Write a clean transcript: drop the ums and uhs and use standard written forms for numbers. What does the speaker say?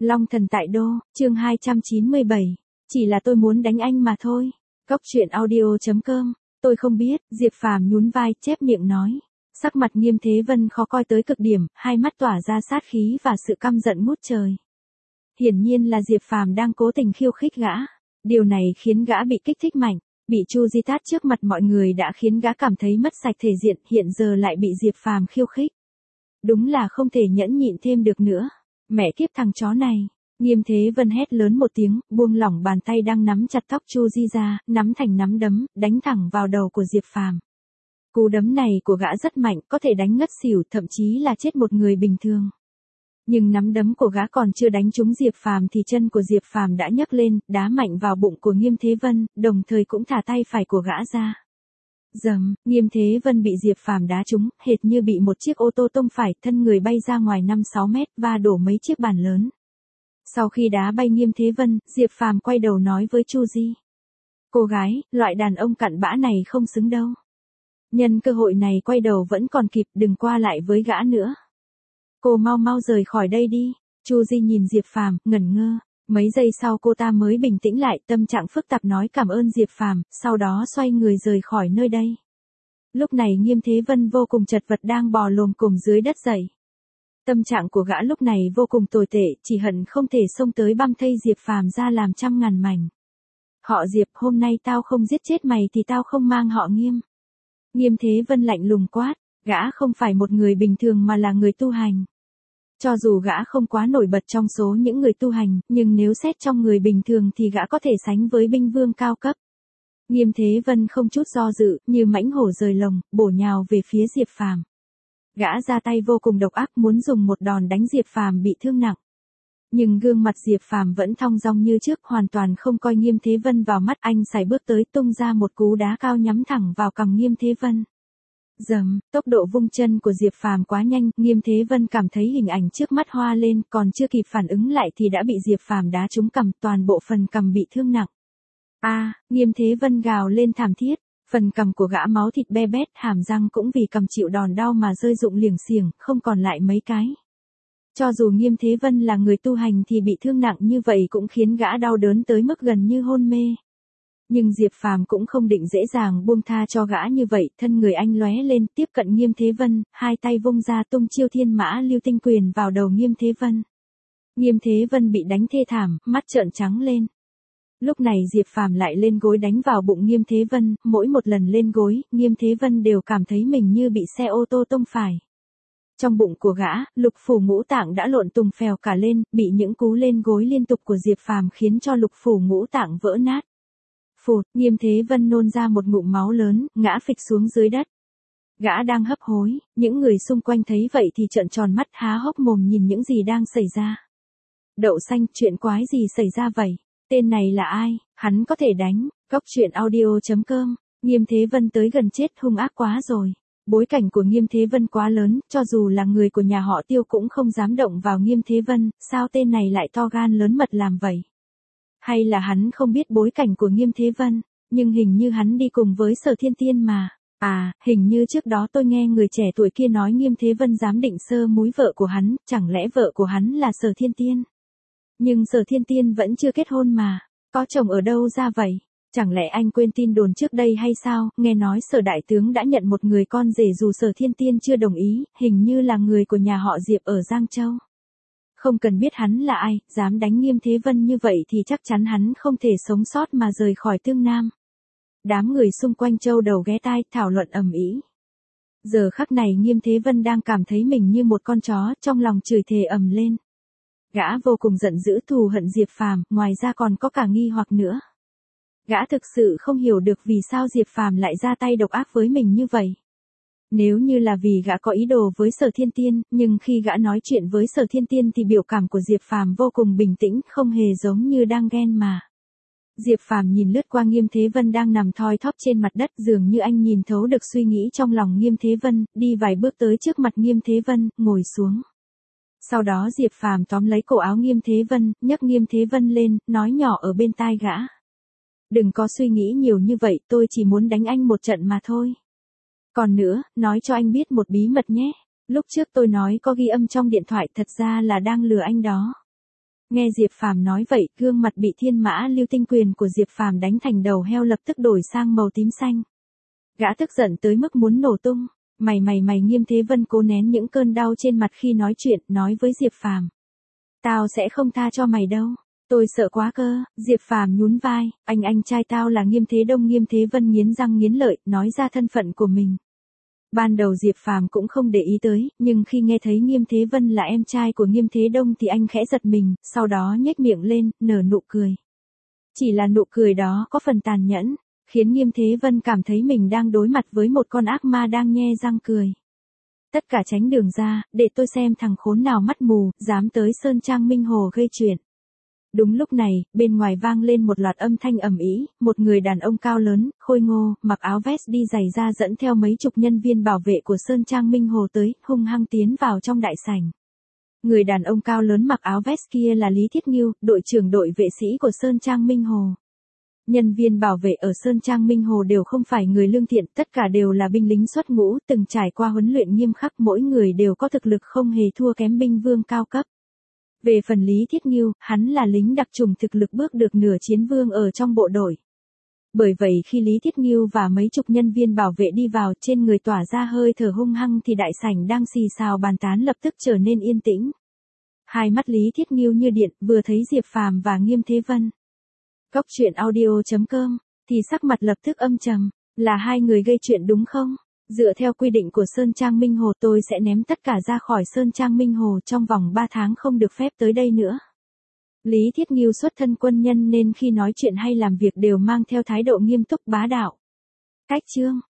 Long thần tại đô, chương 297. Chỉ là tôi muốn đánh anh mà thôi. Cóc truyện audio.com. Tôi không biết, Diệp Phàm nhún vai, chép miệng nói. Sắc mặt Nghiêm Thế Vân khó coi tới cực điểm, hai mắt tỏa ra sát khí và sự căm giận ngút trời. Hiển nhiên là Diệp Phàm đang cố tình khiêu khích gã. Điều này khiến gã bị kích thích mạnh. Bị Chu Di tát trước mặt mọi người đã khiến gã cảm thấy mất sạch thể diện, hiện giờ lại bị Diệp Phàm khiêu khích. Đúng là không thể nhẫn nhịn thêm được nữa. Mẹ kiếp thằng chó này. Nghiêm Thế Vân hét lớn một tiếng, buông lỏng bàn tay đang nắm chặt tóc Chu Di ra, nắm thành nắm đấm, đánh thẳng vào đầu của Diệp Phàm. Cú đấm này của gã rất mạnh, có thể đánh ngất xỉu, thậm chí là chết một người bình thường. Nhưng nắm đấm của gã còn chưa đánh trúng Diệp Phàm thì chân của Diệp Phàm đã nhấc lên, đá mạnh vào bụng của Nghiêm Thế Vân, đồng thời cũng thả tay phải của gã ra. Dầm, Nghiêm Thế Vân bị Diệp Phàm đá trúng, hệt như bị một chiếc ô tô tông phải, thân người bay ra ngoài 5-6 mét và đổ mấy chiếc bàn lớn. Sau khi đá bay Nghiêm Thế Vân, Diệp Phàm quay đầu nói với Chu Di. Cô gái, loại đàn ông cặn bã này không xứng đâu. Nhân cơ hội này quay đầu vẫn còn kịp, đừng qua lại với gã nữa. Cô mau mau rời khỏi đây đi. Chu Di nhìn Diệp Phàm, ngẩn ngơ. Mấy giây sau cô ta mới bình tĩnh lại, tâm trạng phức tạp nói cảm ơn Diệp Phàm, sau đó xoay người rời khỏi nơi đây. Lúc này Nghiêm Thế Vân vô cùng chật vật đang bò lồm cồm dưới đất dậy. Tâm trạng của gã lúc này vô cùng tồi tệ, chỉ hận không thể xông tới băm thây Diệp Phàm ra làm trăm ngàn mảnh. Họ Diệp, hôm nay tao không giết chết mày thì tao không mang họ Nghiêm. Nghiêm Thế Vân lạnh lùng quát, gã không phải một người bình thường mà là người tu hành. Cho dù gã không quá nổi bật trong số những người tu hành, nhưng nếu xét trong người bình thường thì gã có thể sánh với binh vương cao cấp. Nghiêm Thế Vân không chút do dự, như mãnh hổ rời lồng, bổ nhào về phía Diệp Phàm. Gã ra tay vô cùng độc ác, muốn dùng một đòn đánh Diệp Phàm bị thương nặng. Nhưng gương mặt Diệp Phàm vẫn thong dong như trước, hoàn toàn không coi Nghiêm Thế Vân vào mắt, anh sải bước tới tung ra một cú đá cao nhắm thẳng vào cằm Nghiêm Thế Vân. Dầm, tốc độ vung chân của Diệp Phàm quá nhanh, Nghiêm Thế Vân cảm thấy hình ảnh trước mắt hoa lên, còn chưa kịp phản ứng lại thì đã bị Diệp Phàm đá trúng cằm, toàn bộ phần cằm bị thương nặng. Nghiêm Thế Vân gào lên thảm thiết, phần cằm của gã máu thịt be bét, hàm răng cũng vì cằm chịu đòn đau mà rơi rụng liềng xiềng, không còn lại mấy cái. Cho dù Nghiêm Thế Vân là người tu hành thì bị thương nặng như vậy cũng khiến gã đau đớn tới mức gần như hôn mê. Nhưng Diệp Phàm cũng không định dễ dàng buông tha cho gã như vậy, thân người anh lóe lên, tiếp cận Nghiêm Thế Vân, hai tay vung ra tung chiêu thiên mã lưu tinh quyền vào đầu Nghiêm Thế Vân. Nghiêm Thế Vân bị đánh thê thảm, mắt trợn trắng lên. Lúc này Diệp Phàm lại lên gối đánh vào bụng Nghiêm Thế Vân, mỗi một lần lên gối, Nghiêm Thế Vân đều cảm thấy mình như bị xe ô tô tông phải. Trong bụng của gã, lục phủ ngũ tạng đã lộn tùng phèo cả lên, bị những cú lên gối liên tục của Diệp Phàm khiến cho lục phủ ngũ tạng vỡ nát. Phụt, Nghiêm Thế Vân nôn ra một ngụm máu lớn, ngã phịch xuống dưới đất. Gã đang hấp hối, những người xung quanh thấy vậy thì trợn tròn mắt há hốc mồm nhìn những gì đang xảy ra. Đậu xanh, chuyện quái gì xảy ra vậy? Tên này là ai? Hắn có thể đánh. Cóc truyện audio.com. Nghiêm Thế Vân tới gần chết, hung ác quá rồi. Bối cảnh của Nghiêm Thế Vân quá lớn, cho dù là người của nhà họ Tiêu cũng không dám động vào Nghiêm Thế Vân, sao tên này lại to gan lớn mật làm vậy? Hay là hắn không biết bối cảnh của Nghiêm Thế Vân, nhưng hình như hắn đi cùng với Sở Thiên Tiên mà. Hình như trước đó tôi nghe người trẻ tuổi kia nói Nghiêm Thế Vân dám định sơ múi vợ của hắn, chẳng lẽ vợ của hắn là Sở Thiên Tiên? Nhưng Sở Thiên Tiên vẫn chưa kết hôn mà, có chồng ở đâu ra vậy? Chẳng lẽ anh quên tin đồn trước đây hay sao? Nghe nói Sở Đại Tướng đã nhận một người con rể dù Sở Thiên Tiên chưa đồng ý, hình như là người của nhà họ Diệp ở Giang Châu. Không cần biết hắn là ai, dám đánh Nghiêm Thế Vân như vậy thì chắc chắn hắn không thể sống sót mà rời khỏi Tương Nam. Đám người xung quanh châu đầu ghé tai, thảo luận ầm ĩ. Giờ khắc này Nghiêm Thế Vân đang cảm thấy mình như một con chó, trong lòng chửi thề ầm lên. Gã vô cùng giận dữ thù hận Diệp Phàm, ngoài ra còn có cả nghi hoặc nữa. Gã thực sự không hiểu được vì sao Diệp Phàm lại ra tay độc ác với mình như vậy. Nếu như là vì gã có ý đồ với Sở Thiên Tiên, nhưng khi gã nói chuyện với Sở Thiên Tiên thì biểu cảm của Diệp Phàm vô cùng bình tĩnh, không hề giống như đang ghen mà. Diệp Phàm nhìn lướt qua Nghiêm Thế Vân đang nằm thoi thóp trên mặt đất, dường như anh nhìn thấu được suy nghĩ trong lòng Nghiêm Thế Vân, đi vài bước tới trước mặt Nghiêm Thế Vân, ngồi xuống. Sau đó Diệp Phàm tóm lấy cổ áo Nghiêm Thế Vân, nhấc Nghiêm Thế Vân lên, nói nhỏ ở bên tai gã. Đừng có suy nghĩ nhiều như vậy, tôi chỉ muốn đánh anh một trận mà thôi. Còn nữa, nói cho anh biết một bí mật nhé. Lúc trước tôi nói có ghi âm trong điện thoại, thật ra là đang lừa anh đó. Nghe Diệp Phàm nói vậy, gương mặt bị Thiên Mã Lưu Tinh quyền của Diệp Phàm đánh thành đầu heo lập tức đổi sang màu tím xanh. Gã tức giận tới mức muốn nổ tung. Mày Nghiêm Thế Vân cố nén những cơn đau trên mặt khi nói chuyện, nói với Diệp Phàm. Tao sẽ không tha cho mày đâu. Tôi sợ quá cơ. Diệp Phàm nhún vai, anh trai tao là Nghiêm Thế Đông. Nghiêm Thế Vân nghiến răng nghiến lợi, nói ra thân phận của mình. Ban đầu Diệp Phàm cũng không để ý tới, nhưng khi nghe thấy Nghiêm Thế Vân là em trai của Nghiêm Thế Đông thì anh khẽ giật mình, sau đó nhếch miệng lên, nở nụ cười. Chỉ là nụ cười đó có phần tàn nhẫn, khiến Nghiêm Thế Vân cảm thấy mình đang đối mặt với một con ác ma đang nhe răng cười. Tất cả tránh đường ra, để tôi xem thằng khốn nào mắt mù, dám tới Sơn Trang Minh Hồ gây chuyện. Đúng lúc này, bên ngoài vang lên một loạt âm thanh ầm ĩ, một người đàn ông cao lớn, khôi ngô, mặc áo vest đi giày da dẫn theo mấy chục nhân viên bảo vệ của Sơn Trang Minh Hồ tới, hung hăng tiến vào trong đại sảnh. Người đàn ông cao lớn mặc áo vest kia là Lý Thiết Nghiêu, đội trưởng đội vệ sĩ của Sơn Trang Minh Hồ. Nhân viên bảo vệ ở Sơn Trang Minh Hồ đều không phải người lương thiện, tất cả đều là binh lính xuất ngũ, từng trải qua huấn luyện nghiêm khắc, mỗi người đều có thực lực không hề thua kém binh vương cao cấp. Về phần Lý Thiết Nghiêu, hắn là lính đặc chủng thực lực bước được nửa chiến vương ở trong bộ đội. Bởi vậy khi Lý Thiết Nghiêu và mấy chục nhân viên bảo vệ đi vào, trên người tỏa ra hơi thở hung hăng thì đại sảnh đang xì xào bàn tán lập tức trở nên yên tĩnh. Hai mắt Lý Thiết Nghiêu như điện, vừa thấy Diệp Phàm và Nghiêm Thế Vân. Góc truyện audio.com, thì sắc mặt lập tức âm trầm, là hai người gây chuyện đúng không? Dựa theo quy định của Sơn Trang Minh Hồ tôi sẽ ném tất cả ra khỏi Sơn Trang Minh Hồ trong vòng 3 tháng không được phép tới đây nữa. Lý Thiết Nghiêu xuất thân quân nhân nên khi nói chuyện hay làm việc đều mang theo thái độ nghiêm túc bá đạo. Cách chương